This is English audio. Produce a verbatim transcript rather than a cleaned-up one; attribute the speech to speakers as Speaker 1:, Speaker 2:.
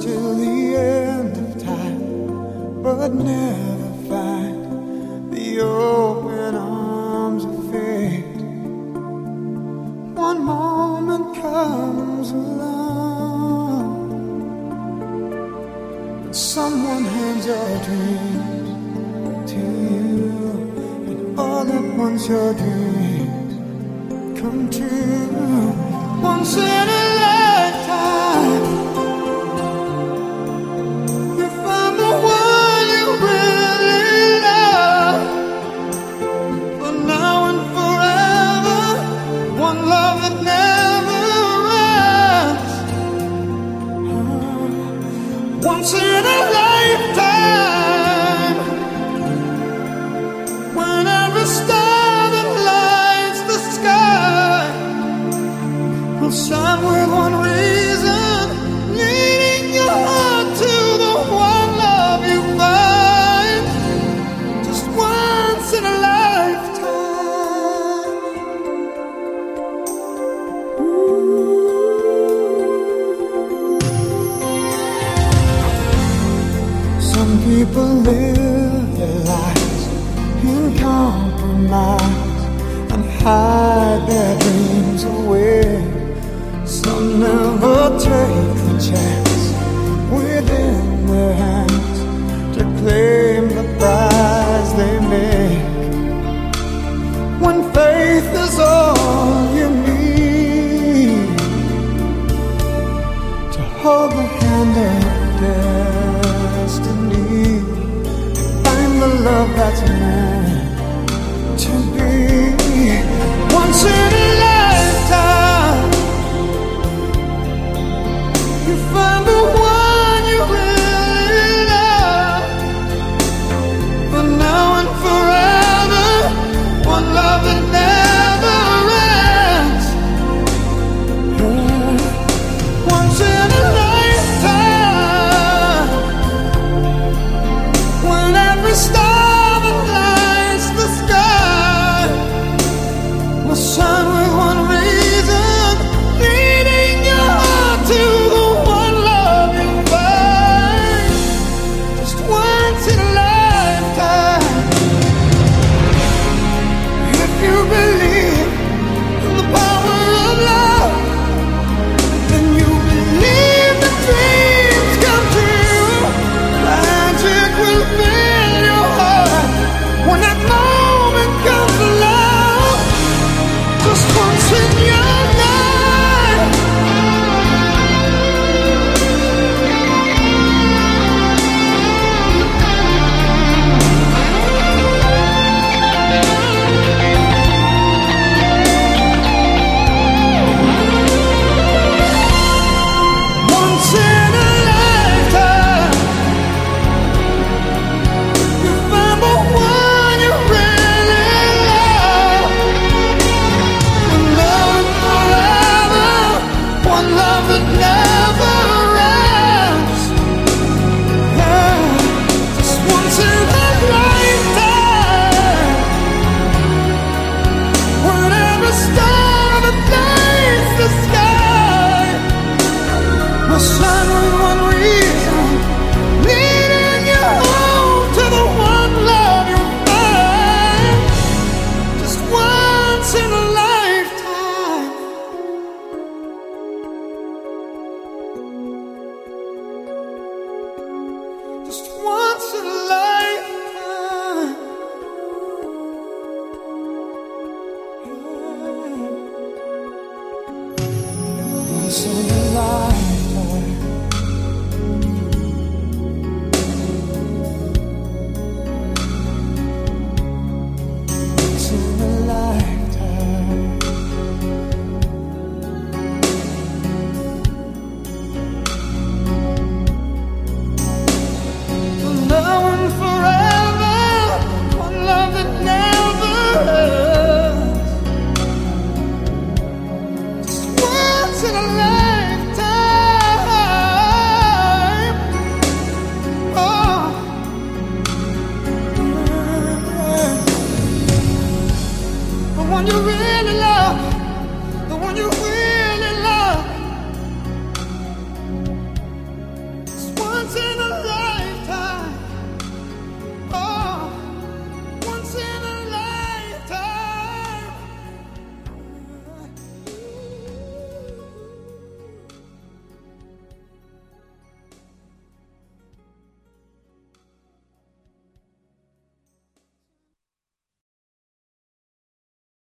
Speaker 1: till the end of time, but never find the open arms of fate. One moment comes along, and someone hands your dreams to you, and all at once your dreams come true. Once in a lifetime, you find the one you really love. For now and forever, one love that never ends. Once in a lifetime, when every star that lights the sky will shine with one reason, leading your heart to the one love you find just once in a lifetime. Ooh. Some people live their lives in compromise and hide their dreams away. Some never take the chance within their hands to claim the prize they make. When faith is all you need to hold the hand of destiny, find the love that's meant to be. Once in a lifetime, you find the one you really love. For now and forever, one love that never ends. Yeah. Once in a lifetime, when every star that lights the sky will shine with one reason, leading your heart to the one love you find just once in a lifetime. If you believe in the power of love, then you believe the dreams come true. Magic will fill your heart when that moment comes along, just once in your life. Once in a lifetime, you find the one you really love. And now and forever, one love that never ends. Yeah, just once in a lifetime, when every star that lights the sky will shine with one reason, leading you home to the one love you find just once in a lifetime. Just once in a lifetime. Yeah. Once in a